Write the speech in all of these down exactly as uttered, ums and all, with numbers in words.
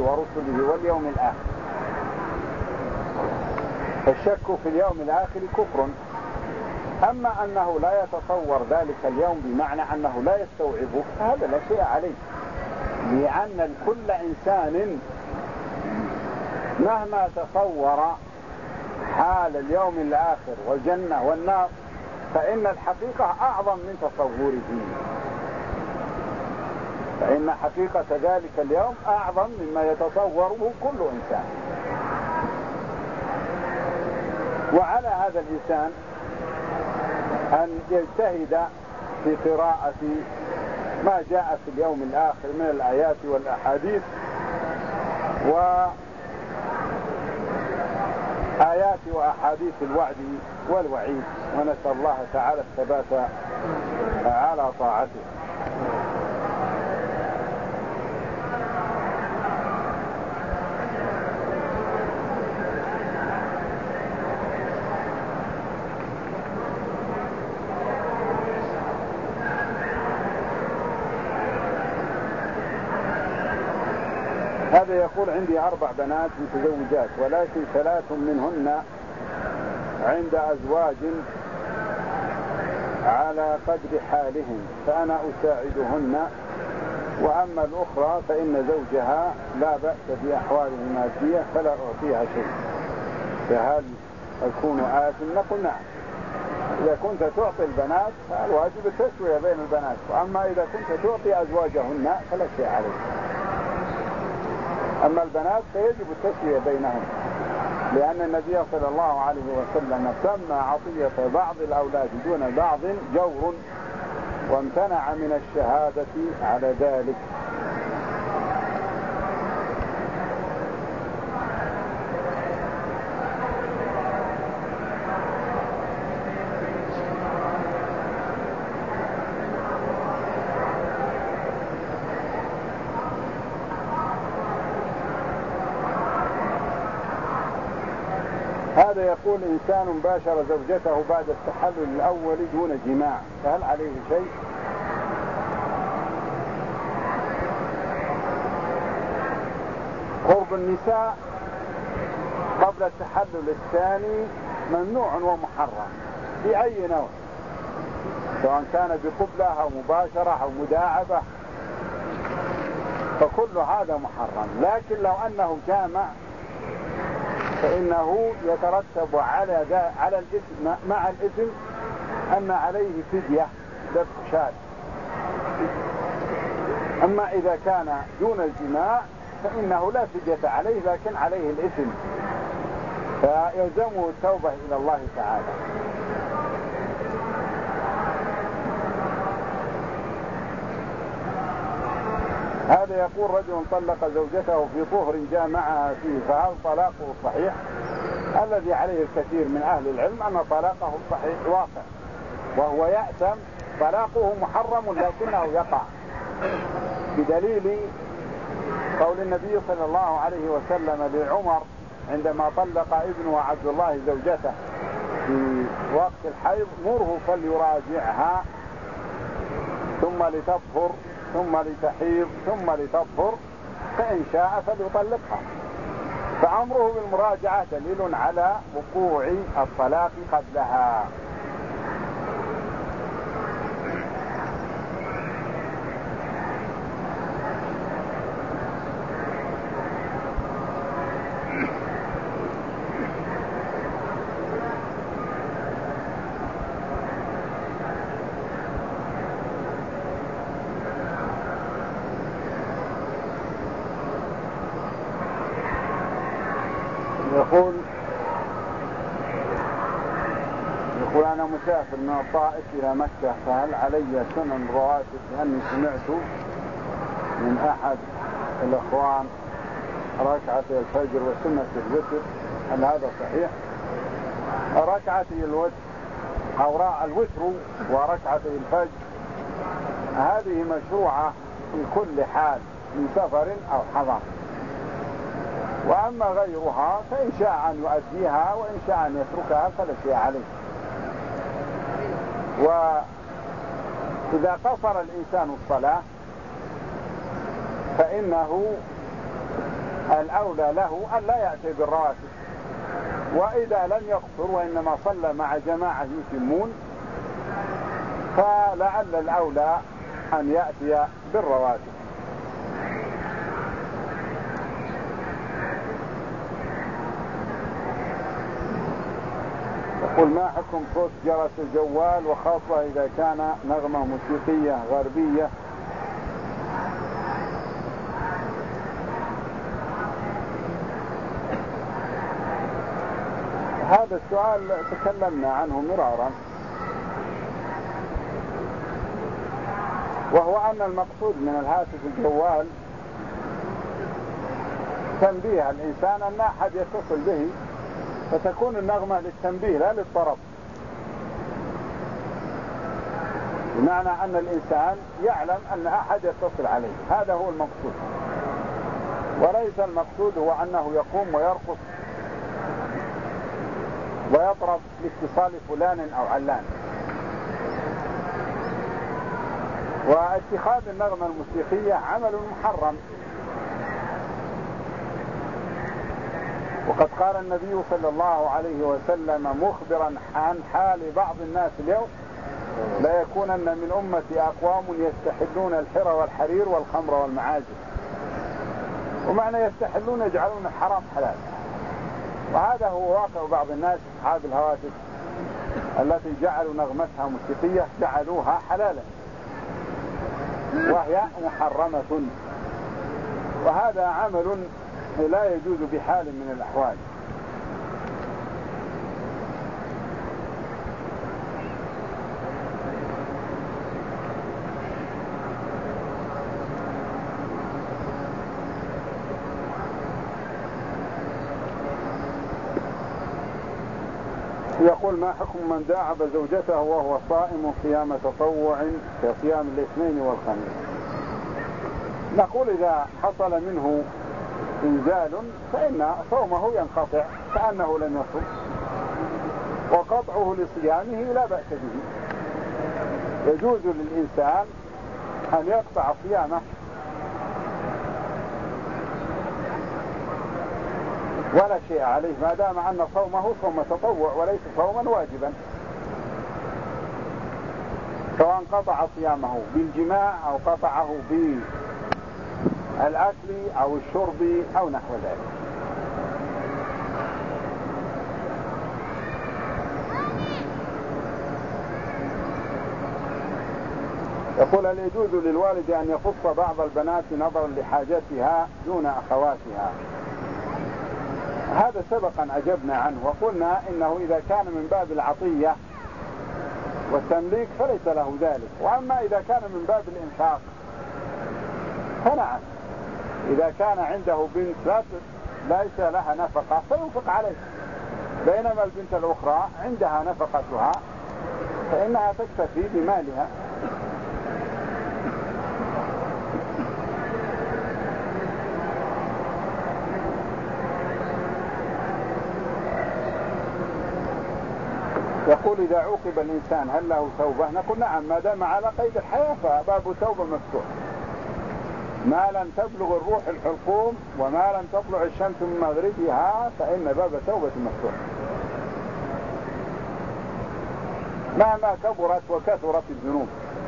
ورسله واليوم الآخر. الشك في اليوم الآخر كفر. أما أنه لا يتصور ذلك اليوم بمعنى أنه لا يستوعبه فهذا لا شيء عليه، لأن كل إنسان مهما تصور حال اليوم الآخر والجنة والنار فإن الحقيقة أعظم من تصوره، فإن حقيقة ذلك اليوم أعظم مما يتصوره كل إنسان. وعلى هذا الإنسان أن يجتهد في قراءة ما جاء في اليوم الآخر من الآيات والأحاديث وآيات وأحاديث الوعد والوعيد، ونسأل الله تعالى الثبات على طاعته. هذا يقول عندي أربع بنات متزوجات، ولكن ثلاث منهن عند أزواج على قدر حالهم فأنا أساعدهن، وأما الأخرى فإن زوجها لا بأس بأحواله المادية فلا أعطيها شيء، فهل أكون آثم؟ نقول نعم. إذا كنت تعطي البنات فالواجب التسوية بين البنات، وأما إذا كنت تعطي أزواجهن فلا شيء عليك. أما البنات فيجب التسوية بينهم، لأن النبي صلى الله عليه وسلم سمى عطية بعض الأولاد دون بعض جور، وامتنع من الشهادة على ذلك. هذا يقول إنسان باشر زوجته بعد التحلل الأول دون جماع فهل عليه شيء؟ قرب النساء قبل التحلل الثاني ممنوع ومحرم بأي نوع، سواء كان بقبلة أو مباشرة أو مداعبة، فكل هذا محرم. لكن لو أنه جامع فإنه يترتب على على الإثم مع الإثم أن عليه فدية ذبح شاة. أما إذا كان دون الجماع فإنه لا فدية عليه، لكن عليه الإثم، فيلزمه التوبة إلى الله تعالى. هذا يقول رجل طلق زوجته في طهر جامعها فيه فهل طلاقه صحيح؟ الذي عليه الكثير من أهل العلم أن طلاقه صحيح واقع، وهو يأثم طلاقه محرم لكنه يقع، بدليل قول النبي صلى الله عليه وسلم لعمر عندما طلق ابنه عبد الله زوجته في وقت الحيض: مره فليراجعها ثم لتطهر ثم لتحيض ثم لتطهر فإن شاء فليطلقها. فأمره بالمراجعة دليل على وقوع الطلاق قبلها. يقول يقول أنا مسافر من الطائف إلى مكة فهل علي سنن رواتب؟ لأني سمعت من أحد الأخوان ركعتي الفجر وسنة الوتر، هل هذا صحيح؟ ركعتي الوتر أو الوتر وركعتي الفجر هذه مشروعة في كل حال من سفر أو حضر، وأما غيرها فإن شاء أن يؤديها وإن شاء أن يتركها فلا شيء عليه. وإذا قصر الإنسان الصلاة فإنه الأولى له أن لا يأتي بالرواتب، وإذا لم يقصر وإنما صلى مع جماعة يتمون فلعل الأولى أن يأتي بالرواتب. يقول ما حكم صوت جرس الجوال وخاصة إذا كان نغمة موسيقية غربية؟ هذا السؤال تكلمنا عنه مرارا، وهو أن المقصود من الهاتف الجوال تنبيه الإنسان أن أحد يتصل به، فتكون النغمة للتنبيه لا للطرب، بمعنى أن الإنسان يعلم أن أحد يتصل عليه، هذا هو المقصود، وليس المقصود هو أنه يقوم ويرقص ويطرب لاتصال فلان أو علان. واتخاذ النغمة الموسيقية عمل محرم، وقد قال النبي صلى الله عليه وسلم مخبرا عن حال بعض الناس اليوم: لا يكونن من أمتي أقوام يستحلون الحر والحرير والخمر والمعازف. ومعنى يستحلون يجعلون الحرام حلال، وهذا هو واقع بعض الناس أصحاب الهواتف التي جعلوا نغمتها موسيقية جعلوها حلالا وهي محرمة، وهذا عمل لا يجوز بحال من الأحوال. يقول ما حكم من داعب زوجته وهو صائم صيام تطوع كصيام الاثنين والخميس؟ نقول إذا حصل منه إنزال فإن صومه ينقطع كأنه لم يصم، وقطعه لصيامه لا بأس به. يجوز للإنسان أن يقطع صيامه ولا شيء عليه ما دام أن صومه صوم تطوع وليس صوما واجبا، سواء قطع صيامه بالجماع أو قطعه بالأكل أو الشرب أو نحو ذلك. يقول هل يجوز للوالد أن يخص بعض البنات نظرا لحاجتها دون أخواتها؟ هذا سبقا أجبنا عنه وقلنا إنه إذا كان من باب العطية والتمليك فليس له ذلك، وأما إذا كان من باب الإنفاق فنعم، إذا كان عنده بنت ليس لها نفقة فينفق عليه، بينما البنت الأخرى عندها نفقتها فإنها تكتفي بمالها. يقول إذا عوقب الإنسان هل له توبة؟ نقول نعم، ما دام على قيد الحياة فباب توبة مفتوح، ما لم تبلغ الروح الحلقوم وما لم تطلع الشمس من مغربها فإن باب توبة مفتوح، مهما كبرت وكثرت الذنوب.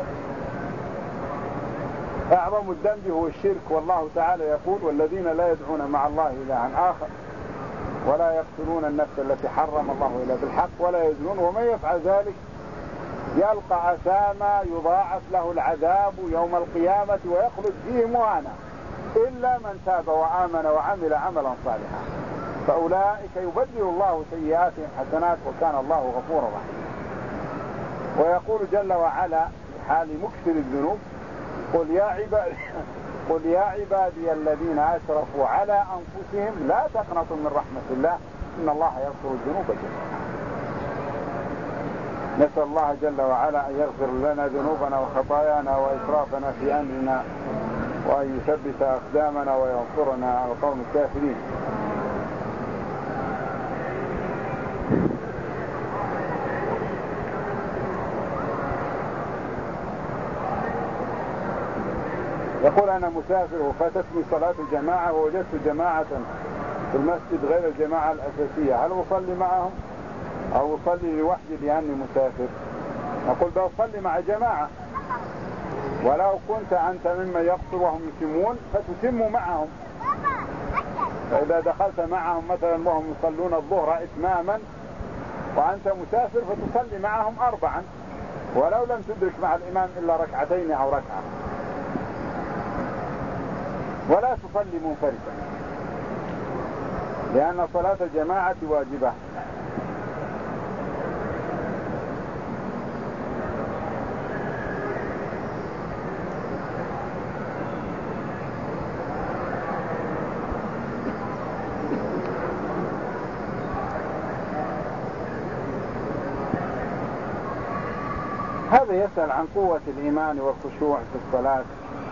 أعظم الذنب هو الشرك، والله تعالى يقول والذين لا يدعون مع الله إلها آخر ولا يقتلون النفس التي حرم الله إلا بالحق ولا يزنون ومن يفعل ذلك يلقى أثاما يضاعف له العذاب يوم القيامة ويخلد فيه مهانا إلا من تاب وآمن وعمل عملا صالحا فأولئك يبدل الله سيئاتهم حسنات وكان الله غفورا رحيما. ويقول جل وعلا في حال مكثر الذنوب قل يا عبادي قل يا عبادي الذين أسرفوا على أنفسهم لا تقنطوا من رحمة الله إن الله يغفر الذنوب جميعا. نسأل الله جل وعلا أن يغفر لنا ذنوبنا وخطايانا وإسرافنا في أمرنا وأن يثبت أقدامنا وينصرنا على القوم الكافرين. يقول أنا مسافر وفاتتني صلاة الجماعة ووجدت جماعة في المسجد غير الجماعة الأساسية، هل أصلي معهم أو أصلي لوحدي لأني مسافر؟ نقول بأصلي مع جماعة، ولو كنت أنت ممن يقصر وهم يتمون فتتم معهم. فإذا دخلت معهم مثلا وهم يصلون الظهر إتماما وأنت مسافر فتصلي معهم أربعا، ولو لم تدرك مع الإمام إلا ركعتين أو ركعة، ولا تصلي منفردا، لأن صلاة الجماعة واجبة. هذا يسأل عن قوة الإيمان والخشوع في الصلاة،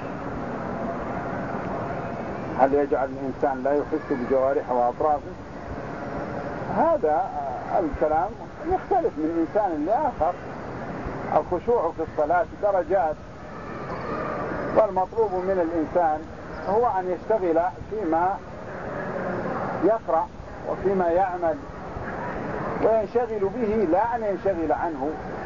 هل يجعل الإنسان لا يحس بجوارحه وأطرافه؟ هذا الكلام يختلف من إنسان لآخر. الخشوع في الصلاة درجات، والمطلوب من الإنسان هو أن يشتغل فيما يقرأ وفيما يعمل وينشغل به، لا أن ينشغل عنه.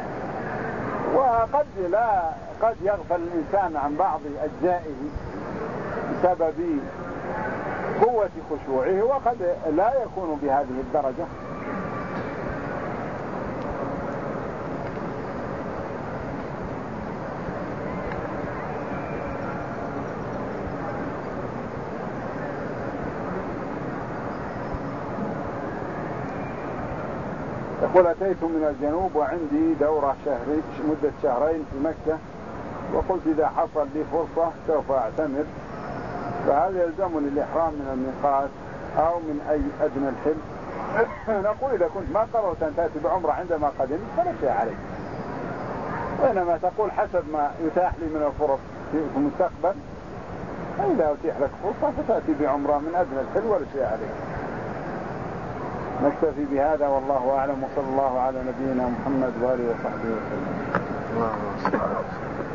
وقد لا قد يغفل الإنسان عن بعض أجزائه بسبب قوة خشوعه، وقد لا يكون بهذه الدرجة. يقول أتيت من الجنوب وعندي دورة شهري مدة شهرين في مكة، وقلت إذا حصل لي فرصة سوف أعتمر، فهل يلزمني الإحرام من الميقات أو من أي أدنى الحل؟ نقول إذا كنت ما قررت أن تأتي بعمرة عندما قدمت فلا شيء عليك، وإنما تقول حسب ما يتاح لي من الفرص في المستقبل، فإذا أتيح لك فرصة فتأتي بعمرة من أدنى الحل ولا شيء عليك. نكتفي بهذا والله أعلم، وصلى الله على نبينا محمد وآله وصحبه وسلم.